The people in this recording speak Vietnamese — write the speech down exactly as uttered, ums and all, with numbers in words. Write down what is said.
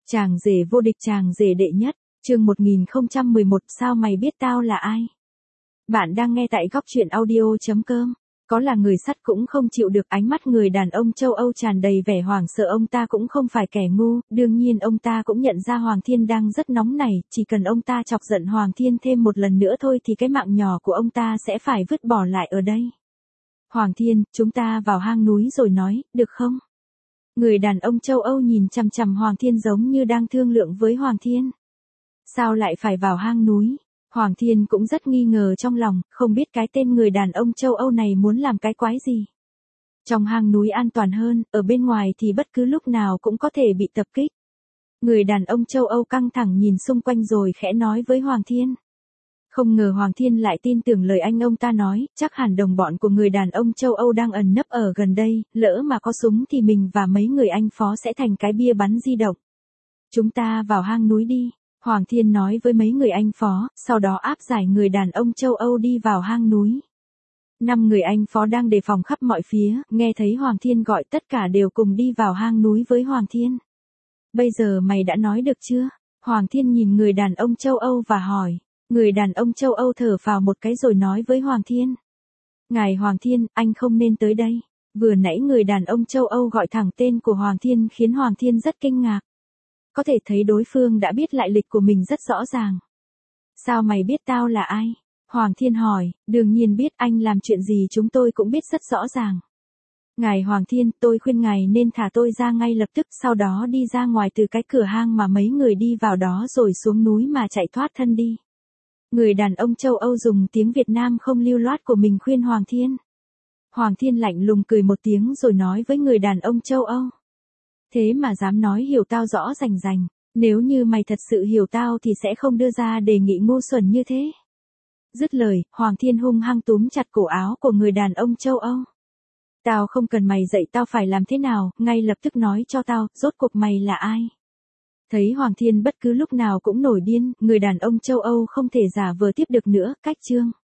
Chàng rể vô địch, chàng rể đệ nhất, chương một nghìn không trăm mười một, sao mày biết tao là ai? Bạn đang nghe tại góc truyện audio chấm com. Có là người sắt cũng không chịu được ánh mắt người đàn ông châu Âu tràn đầy vẻ hoảng sợ. Ông ta cũng không phải kẻ ngu, đương nhiên ông ta cũng nhận ra Hoàng Thiên đang rất nóng nảy, chỉ cần ông ta chọc giận Hoàng Thiên thêm một lần nữa thôi thì cái mạng nhỏ của ông ta sẽ phải vứt bỏ lại ở đây. Hoàng Thiên, chúng ta vào hang núi rồi nói, được không? Người đàn ông châu Âu nhìn chằm chằm Hoàng Thiên giống như đang thương lượng với Hoàng Thiên. Sao lại phải vào hang núi? Hoàng Thiên cũng rất nghi ngờ trong lòng, không biết cái tên người đàn ông châu Âu này muốn làm cái quái gì. Trong hang núi an toàn hơn, ở bên ngoài thì bất cứ lúc nào cũng có thể bị tập kích. Người đàn ông châu Âu căng thẳng nhìn xung quanh rồi khẽ nói với Hoàng Thiên. Không ngờ Hoàng Thiên lại tin tưởng lời anh ông ta nói, chắc hẳn đồng bọn của người đàn ông châu Âu đang ẩn nấp ở gần đây, lỡ mà có súng thì mình và mấy người anh phó sẽ thành cái bia bắn di động. Chúng ta vào hang núi đi, Hoàng Thiên nói với mấy người anh phó, sau đó áp giải người đàn ông châu Âu đi vào hang núi. Năm người anh phó đang đề phòng khắp mọi phía, nghe thấy Hoàng Thiên gọi tất cả đều cùng đi vào hang núi với Hoàng Thiên. Bây giờ mày đã nói được chưa? Hoàng Thiên nhìn người đàn ông châu Âu và hỏi. Người đàn ông châu Âu thở phào một cái rồi nói với Hoàng Thiên. Ngài Hoàng Thiên, anh không nên tới đây. Vừa nãy người đàn ông châu Âu gọi thẳng tên của Hoàng Thiên khiến Hoàng Thiên rất kinh ngạc. Có thể thấy đối phương đã biết lại lịch của mình rất rõ ràng. Sao mày biết tao là ai? Hoàng Thiên hỏi, đương nhiên biết, anh làm chuyện gì chúng tôi cũng biết rất rõ ràng. Ngài Hoàng Thiên, tôi khuyên ngài nên thả tôi ra ngay lập tức, sau đó đi ra ngoài từ cái cửa hang mà mấy người đi vào đó rồi xuống núi mà chạy thoát thân đi. Người đàn ông châu Âu dùng tiếng Việt Nam không lưu loát của mình khuyên Hoàng Thiên. Hoàng Thiên lạnh lùng cười một tiếng rồi nói với người đàn ông châu Âu. Thế mà dám nói hiểu tao rõ rành rành, nếu như mày thật sự hiểu tao thì sẽ không đưa ra đề nghị ngu xuẩn như thế. Dứt lời, Hoàng Thiên hung hăng túm chặt cổ áo của người đàn ông châu Âu. Tao không cần mày dạy tao phải làm thế nào, ngay lập tức nói cho tao, rốt cuộc mày là ai? Thấy Hoàng Thiên bất cứ lúc nào cũng nổi điên, người đàn ông châu Âu không thể giả vờ tiếp được nữa, cách chương.